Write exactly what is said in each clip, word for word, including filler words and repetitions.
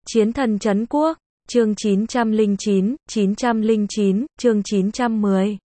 Chiến thần trấn quốc, chương chín trăm lẻ chín, chín trăm lẻ chín, chương chín trăm mười.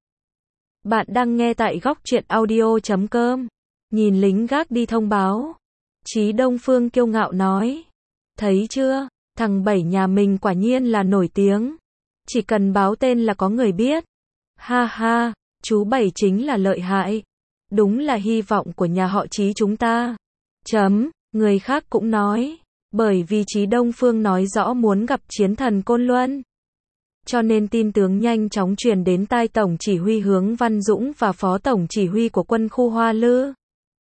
Bạn đang nghe tại góc truyện audio chấm com. Nhìn lính gác đi thông báo. Chí Đông Phương kiêu ngạo nói. Thấy chưa, thằng Bảy nhà mình quả nhiên là nổi tiếng. Chỉ cần báo tên là có người biết. Ha ha, chú Bảy chính là lợi hại. Đúng là hy vọng của nhà họ Chí chúng ta. Chấm, người khác cũng nói. Bởi vì Chí Đông Phương nói rõ muốn gặp chiến thần Côn Luân. Cho nên tin tướng nhanh chóng truyền đến tai Tổng chỉ huy Hướng Văn Dũng và Phó Tổng chỉ huy của quân khu Hoa Lư.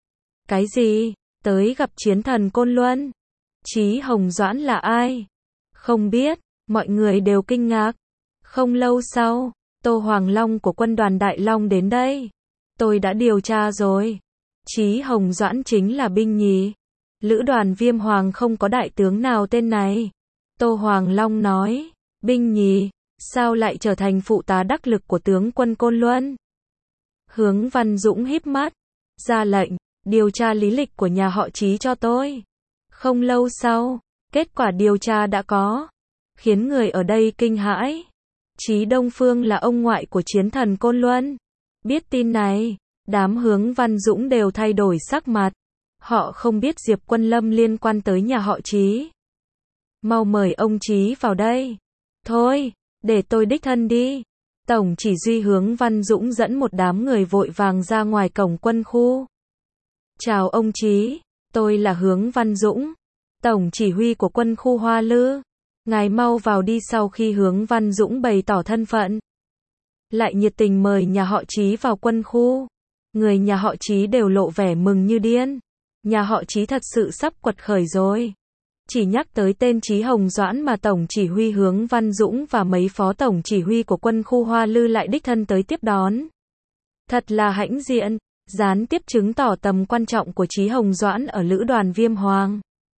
Cái gì? Tới gặp chiến thần Côn Luân? Chí Hồng Doãn là ai? Không biết, mọi người đều kinh ngạc. Không lâu sau, Tô Hoàng Long của quân đoàn Đại Long đến đây. Tôi đã điều tra rồi. Chí Hồng Doãn chính là binh nhì. Lữ đoàn Viêm Hoàng không có đại tướng nào tên này. Tô Hoàng Long nói, binh nhì, sao lại trở thành phụ tá đắc lực của tướng quân Côn Luân? Hướng Văn Dũng híp mắt, ra lệnh, điều tra lý lịch của nhà họ Chí cho tôi. Không lâu sau, kết quả điều tra đã có, khiến người ở đây kinh hãi. Chí Đông Phương là ông ngoại của chiến thần Côn Luân. Biết tin này, đám Hướng Văn Dũng đều thay đổi sắc mặt. Họ không biết Diệp Quân Lâm liên quan tới nhà họ Chí. Mau mời ông Chí vào đây. Thôi, để tôi đích thân đi. Tổng chỉ huy Hướng Văn Dũng dẫn một đám người vội vàng ra ngoài cổng quân khu. Chào ông Chí, tôi là Hướng Văn Dũng, Tổng chỉ huy của quân khu Hoa Lư. Ngài mau vào đi. Sau khi Hướng Văn Dũng bày tỏ thân phận, lại nhiệt tình mời nhà họ Chí vào quân khu. Người nhà họ Chí đều lộ vẻ mừng như điên. Nhà họ Chí thật sự sắp quật khởi rồi. Chỉ nhắc tới tên Chí Hồng Doãn mà Tổng chỉ huy Hướng Văn Dũng và mấy phó tổng chỉ huy của quân khu Hoa Lư lại đích thân tới tiếp đón. Thật là hãnh diện, gián tiếp chứng tỏ tầm quan trọng của Chí Hồng Doãn ở lữ đoàn Viêm Hoàng.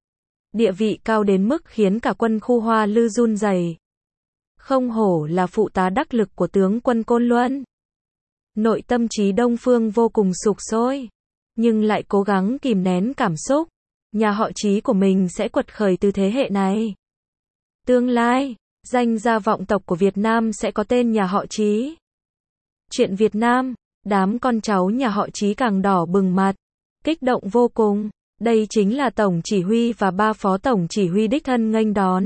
Địa vị cao đến mức khiến cả quân khu Hoa Lư run rẩy. Không hổ là phụ tá đắc lực của tướng quân Côn Luân. Nội tâm Chí Đông Phương vô cùng sục sôi, nhưng lại cố gắng kìm nén cảm xúc. Nhà họ Chí của mình sẽ quật khởi từ thế hệ này. Tương lai, danh gia vọng tộc của Việt Nam sẽ có tên nhà họ Chí. Chuyện Việt Nam, đám con cháu nhà họ Chí càng đỏ bừng mặt, kích động vô cùng. Đây chính là tổng chỉ huy và ba phó tổng chỉ huy đích thân nghênh đón.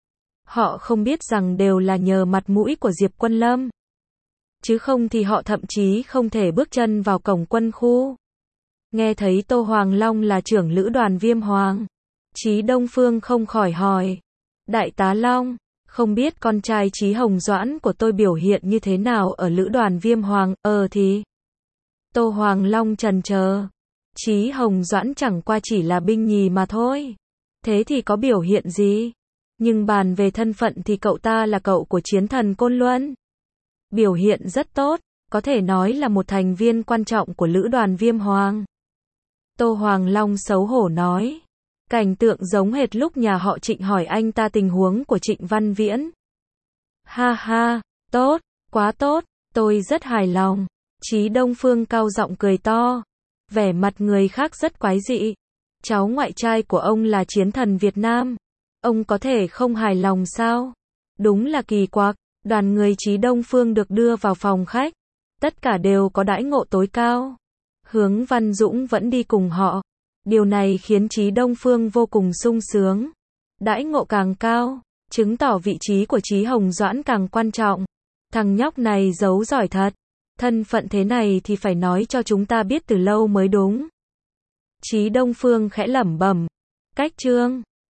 Họ không biết rằng đều là nhờ mặt mũi của Diệp Quân Lâm. Chứ không thì họ thậm chí không thể bước chân vào cổng quân khu. Nghe thấy Tô Hoàng Long là trưởng lữ đoàn Viêm Hoàng, Chí Đông Phương không khỏi hỏi. Đại tá Long, không biết con trai Chí Hồng Doãn của tôi biểu hiện như thế nào ở lữ đoàn Viêm Hoàng? Ờ thì... Tô Hoàng Long trần chờ. Chí Hồng Doãn chẳng qua chỉ là binh nhì mà thôi. Thế thì có biểu hiện gì? Nhưng bàn về thân phận thì cậu ta là cậu của chiến thần Côn Luân. Biểu hiện rất tốt, có thể nói là một thành viên quan trọng của lữ đoàn Viêm Hoàng. Tô Hoàng Long xấu hổ nói. Cảnh tượng giống hệt lúc nhà họ Trịnh hỏi anh ta tình huống của Trịnh Văn Viễn. Ha ha, tốt, quá tốt, tôi rất hài lòng. Chí Đông Phương cao giọng cười to. Vẻ mặt người khác rất quái dị. Cháu ngoại trai của ông là chiến thần Việt Nam. Ông có thể không hài lòng sao? Đúng là kỳ quặc. Đoàn người Chí Đông Phương được đưa vào phòng khách. Tất cả đều có đãi ngộ tối cao. Hướng Văn Dũng vẫn đi cùng họ. Điều này khiến Chí Đông Phương vô cùng sung sướng. Đãi ngộ càng cao, chứng tỏ vị trí của Chí Hồng Doãn càng quan trọng. Thằng nhóc này giấu giỏi thật. Thân phận thế này thì phải nói cho chúng ta biết từ lâu mới đúng. Chí Đông Phương khẽ lẩm bẩm. Cách chương